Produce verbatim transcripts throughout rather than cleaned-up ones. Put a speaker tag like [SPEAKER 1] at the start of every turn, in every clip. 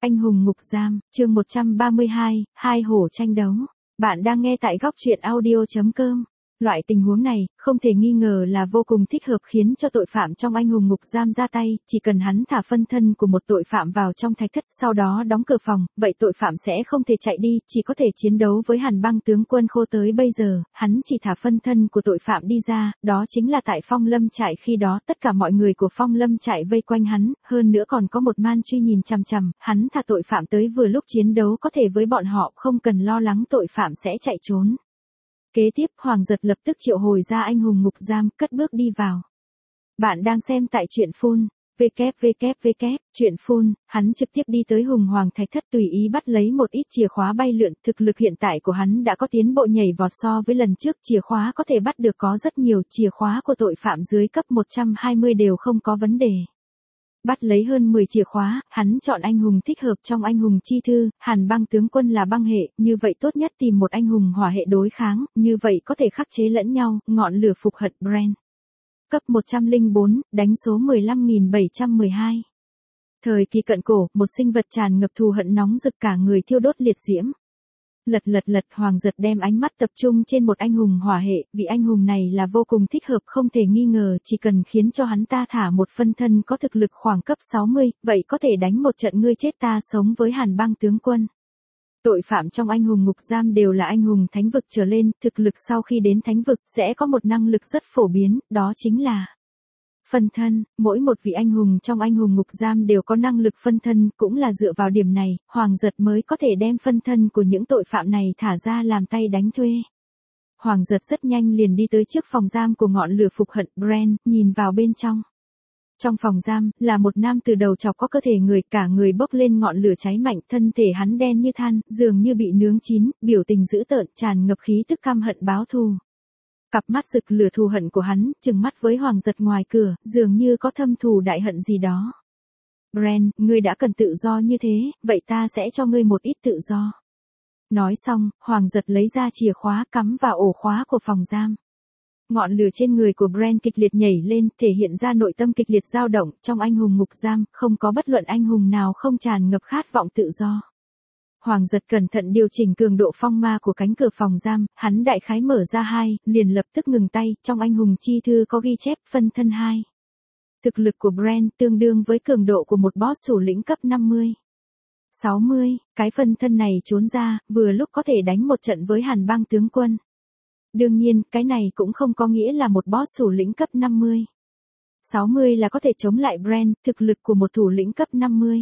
[SPEAKER 1] Anh hùng ngục giam, chương một trăm ba mươi hai, hai hổ tranh đấu. Bạn đang nghe tại góc truyện audio chấm com. Loại tình huống này, không thể nghi ngờ là vô cùng thích hợp khiến cho tội phạm trong anh hùng ngục giam ra tay, chỉ cần hắn thả phân thân của một tội phạm vào trong thạch thất sau đó đóng cửa phòng, vậy tội phạm sẽ không thể chạy đi, chỉ có thể chiến đấu với Hàn Băng tướng quân Khô tới bây giờ, hắn chỉ thả phân thân của tội phạm đi ra, đó chính là tại Phong Lâm trại khi đó tất cả mọi người của Phong Lâm trại vây quanh hắn, hơn nữa còn có một man truy nhìn chằm chằm, hắn thả tội phạm tới vừa lúc chiến đấu có thể với bọn họ không cần lo lắng tội phạm sẽ chạy trốn. Kế tiếp Hoàng Giật lập tức triệu hồi ra anh hùng ngục giam, cất bước đi vào. Bạn đang xem tại truyện phun, www, truyện phun, hắn trực tiếp đi tới hùng hoàng thạch thất tùy ý bắt lấy một ít chìa khóa bay lượn, thực lực hiện tại của hắn đã có tiến bộ nhảy vọt so với lần trước, chìa khóa có thể bắt được có rất nhiều, chìa khóa của tội phạm dưới cấp một trăm hai mươi đều không có vấn đề. Bắt lấy hơn mười chìa khóa, hắn chọn anh hùng thích hợp trong anh hùng chi thư, Hàn Băng tướng quân là băng hệ, như vậy tốt nhất tìm một anh hùng hỏa hệ đối kháng, như vậy có thể khắc chế lẫn nhau, ngọn lửa phục hận Bran. Cấp một trăm lẻ bốn, đánh số mười lăm nghìn bảy trăm mười hai. Thời kỳ cận cổ, một sinh vật tràn ngập thù hận nóng rực cả người thiêu đốt liệt diễm. Lật lật lật Hoàng Giật đem ánh mắt tập trung trên một anh hùng hỏa hệ, vị anh hùng này là vô cùng thích hợp không thể nghi ngờ, chỉ cần khiến cho hắn ta thả một phân thân có thực lực khoảng cấp sáu mươi, vậy có thể đánh một trận ngươi chết ta sống với Hàn Băng tướng quân. Tội phạm trong anh hùng ngục giam đều là anh hùng thánh vực trở lên, thực lực sau khi đến thánh vực sẽ có một năng lực rất phổ biến, đó chính là phân thân. Mỗi một vị anh hùng trong anh hùng ngục giam đều có năng lực phân thân, cũng là dựa vào điểm này, Hoàng Giật mới có thể đem phân thân của những tội phạm này thả ra làm tay đánh thuê. Hoàng Giật rất nhanh liền đi tới trước phòng giam của ngọn lửa phục hận Bran, nhìn vào bên trong. Trong phòng giam, là một nam từ đầu chọc có cơ thể người, cả người bốc lên ngọn lửa cháy mạnh, thân thể hắn đen như than, dường như bị nướng chín, biểu tình dữ tợn, tràn ngập khí tức căm hận báo thù. Cặp mắt rực lửa thù hận của hắn, trừng mắt với Hoàng Giật ngoài cửa, dường như có thâm thù đại hận gì đó. Bran, ngươi đã cần tự do như thế, vậy ta sẽ cho ngươi một ít tự do. Nói xong, Hoàng Giật lấy ra chìa khóa cắm vào ổ khóa của phòng giam. Ngọn lửa trên người của Bran kịch liệt nhảy lên, thể hiện ra nội tâm kịch liệt dao động, trong anh hùng ngục giam, không có bất luận anh hùng nào không tràn ngập khát vọng tự do. Hoàng Giật cẩn thận điều chỉnh cường độ phong ma của cánh cửa phòng giam, hắn đại khái mở ra hai, liền lập tức ngừng tay, trong anh hùng chi thư có ghi chép phân thân hai. Thực lực của Bran tương đương với cường độ của một boss thủ lĩnh cấp năm mươi. sáu mươi, cái phân thân này trốn ra, vừa lúc có thể đánh một trận với Hàn Băng tướng quân. Đương nhiên, cái này cũng không có nghĩa là một boss thủ lĩnh cấp năm mươi. sáu mươi là có thể chống lại Bran, thực lực của một thủ lĩnh cấp năm mươi.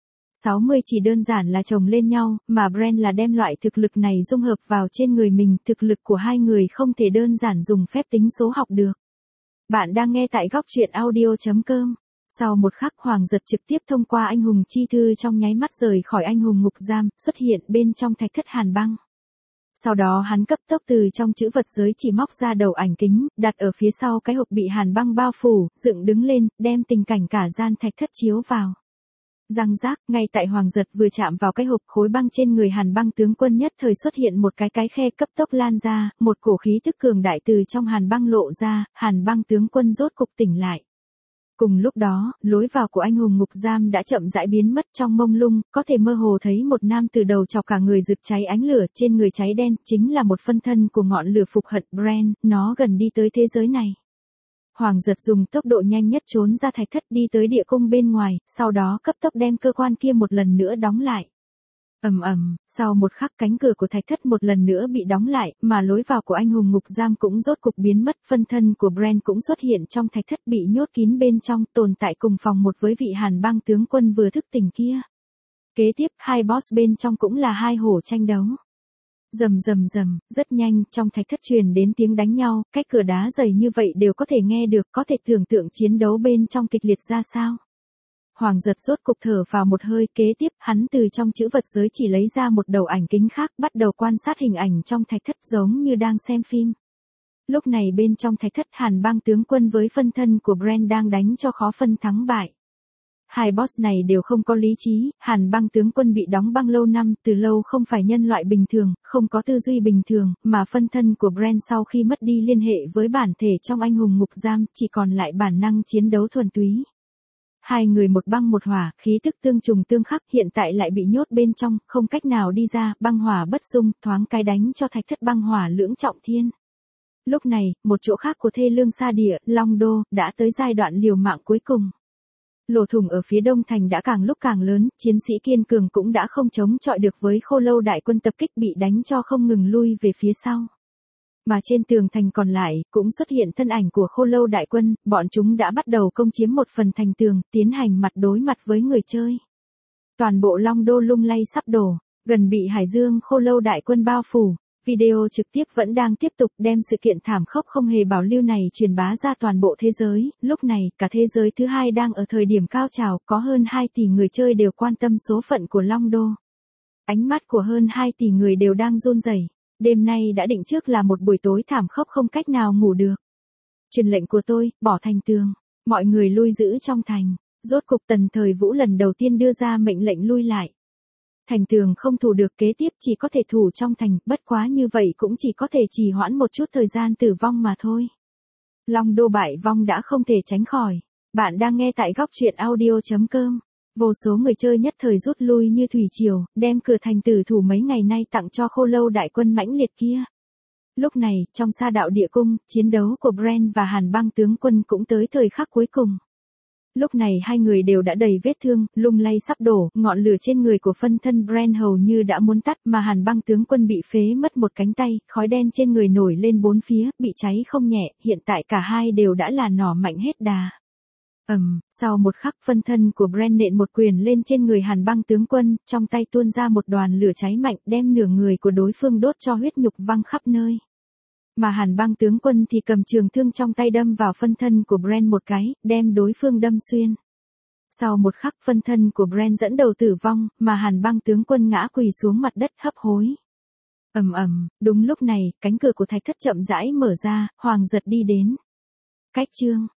[SPEAKER 1] sáu mươi chỉ đơn giản là chồng lên nhau, mà Bran là đem loại thực lực này dung hợp vào trên người mình, thực lực của hai người không thể đơn giản dùng phép tính số học được. Bạn đang nghe tại góc truyện audio chấm com. Sau một khắc Hoàng Giật trực tiếp thông qua anh hùng chi thư trong nháy mắt rời khỏi anh hùng ngục giam, xuất hiện bên trong thạch thất Hàn Băng. Sau đó hắn cấp tốc từ trong chữ vật giới chỉ móc ra đầu ảnh kính, đặt ở phía sau cái hộp bị Hàn Băng bao phủ, dựng đứng lên, đem tình cảnh cả gian thạch thất chiếu vào. Răng rác, ngay tại Hoàng Giật vừa chạm vào cái hộp, khối băng trên người Hàn Băng tướng quân nhất thời xuất hiện một cái cái khe cấp tốc lan ra, một cổ khí tức cường đại từ trong Hàn Băng lộ ra, Hàn Băng tướng quân rốt cục tỉnh lại. Cùng lúc đó, lối vào của anh hùng ngục giam đã chậm rãi biến mất trong mông lung, có thể mơ hồ thấy một nam từ đầu chọc cả người rực cháy ánh lửa, trên người cháy đen, chính là một phân thân của ngọn lửa phục hận Bran, nó gần đi tới thế giới này. Hoàng Giật dùng tốc độ nhanh nhất trốn ra thạch thất đi tới địa cung bên ngoài, sau đó cấp tốc đem cơ quan kia một lần nữa đóng lại. Ầm ầm, sau một khắc cánh cửa của thạch thất một lần nữa bị đóng lại, mà lối vào của anh hùng ngục giam cũng rốt cục biến mất, phân thân của Bran cũng xuất hiện trong thạch thất bị nhốt kín bên trong, tồn tại cùng phòng một với vị Hàn Băng tướng quân vừa thức tỉnh kia. Kế tiếp, hai boss bên trong cũng là hai hổ tranh đấu. Rầm rầm rầm, rất nhanh, trong thạch thất truyền đến tiếng đánh nhau, cách cửa đá dày như vậy đều có thể nghe được, có thể tưởng tượng chiến đấu bên trong kịch liệt ra sao. Hoàng Giật rốt cục thở vào một hơi, kế tiếp, hắn từ trong chữ vật giới chỉ lấy ra một đầu ảnh kính khác, bắt đầu quan sát hình ảnh trong thạch thất giống như đang xem phim. Lúc này bên trong thạch thất Hàn Băng tướng quân với phân thân của Bran đang đánh cho khó phân thắng bại. Hai boss này đều không có lý trí, Hàn Băng tướng quân bị đóng băng lâu năm, từ lâu không phải nhân loại bình thường, không có tư duy bình thường, mà phân thân của Bran sau khi mất đi liên hệ với bản thể trong anh hùng ngục giam, chỉ còn lại bản năng chiến đấu thuần túy. Hai người một băng một hỏa, khí tức tương trùng tương khắc, hiện tại lại bị nhốt bên trong, không cách nào đi ra, băng hỏa bất dung, thoáng cái đánh cho thạch thất băng hỏa lưỡng trọng thiên. Lúc này, một chỗ khác của thê lương sa địa, Long Đô, đã tới giai đoạn liều mạng cuối cùng. Lỗ thủng ở phía đông thành đã càng lúc càng lớn, chiến sĩ kiên cường cũng đã không chống chọi được với Khô Lâu đại quân tập kích, bị đánh cho không ngừng lui về phía sau. Mà trên tường thành còn lại, cũng xuất hiện thân ảnh của Khô Lâu đại quân, bọn chúng đã bắt đầu công chiếm một phần thành tường, tiến hành mặt đối mặt với người chơi. Toàn bộ Long Đô lung lay sắp đổ, gần bị Hải Dương Khô Lâu đại quân bao phủ. Video trực tiếp vẫn đang tiếp tục đem sự kiện thảm khốc không hề bảo lưu này truyền bá ra toàn bộ thế giới, lúc này, cả thế giới thứ hai đang ở thời điểm cao trào, có hơn hai tỷ người chơi đều quan tâm số phận của Long Đô. Ánh mắt của hơn hai tỷ người đều đang run rẩy. Đêm nay đã định trước là một buổi tối thảm khốc không cách nào ngủ được. Truyền lệnh của tôi, bỏ thành tường, mọi người lui giữ trong thành. Rốt cục Tần Thời Vũ lần đầu tiên đưa ra mệnh lệnh lui lại. Thành tường không thủ được, kế tiếp chỉ có thể thủ trong thành, bất quá như vậy cũng chỉ có thể trì hoãn một chút thời gian tử vong mà thôi. Long Đô bại vong đã không thể tránh khỏi. Bạn đang nghe tại góc truyện audio chấm com. Vô số người chơi nhất thời rút lui như thủy triều, đem cửa thành tử thủ mấy ngày nay tặng cho Khô Lâu đại quân mãnh liệt kia. Lúc này, trong Sa Đạo Địa Cung, chiến đấu của Bran và Hàn Băng tướng quân cũng tới thời khắc cuối cùng. Lúc này hai người đều đã đầy vết thương, lung lay sắp đổ, ngọn lửa trên người của phân thân Bran hầu như đã muốn tắt, mà Hàn Băng tướng quân bị phế mất một cánh tay, khói đen trên người nổi lên bốn phía, bị cháy không nhẹ, hiện tại cả hai đều đã là nỏ mạnh hết đà. Ầm, um, sau một khắc phân thân của Bran nện một quyền lên trên người Hàn Băng tướng quân, trong tay tuôn ra một đoàn lửa cháy mạnh, đem nửa người của đối phương đốt cho huyết nhục văng khắp nơi. Mà Hàn Băng tướng quân thì cầm trường thương trong tay đâm vào phân thân của Bran một cái, đem đối phương đâm xuyên. Sau một khắc phân thân của Bran dẫn đầu tử vong, mà Hàn Băng tướng quân ngã quỳ xuống mặt đất hấp hối. Ầm ầm, đúng lúc này, cánh cửa của thạch thất chậm rãi mở ra, Hoàng Giật đi đến. Cách chương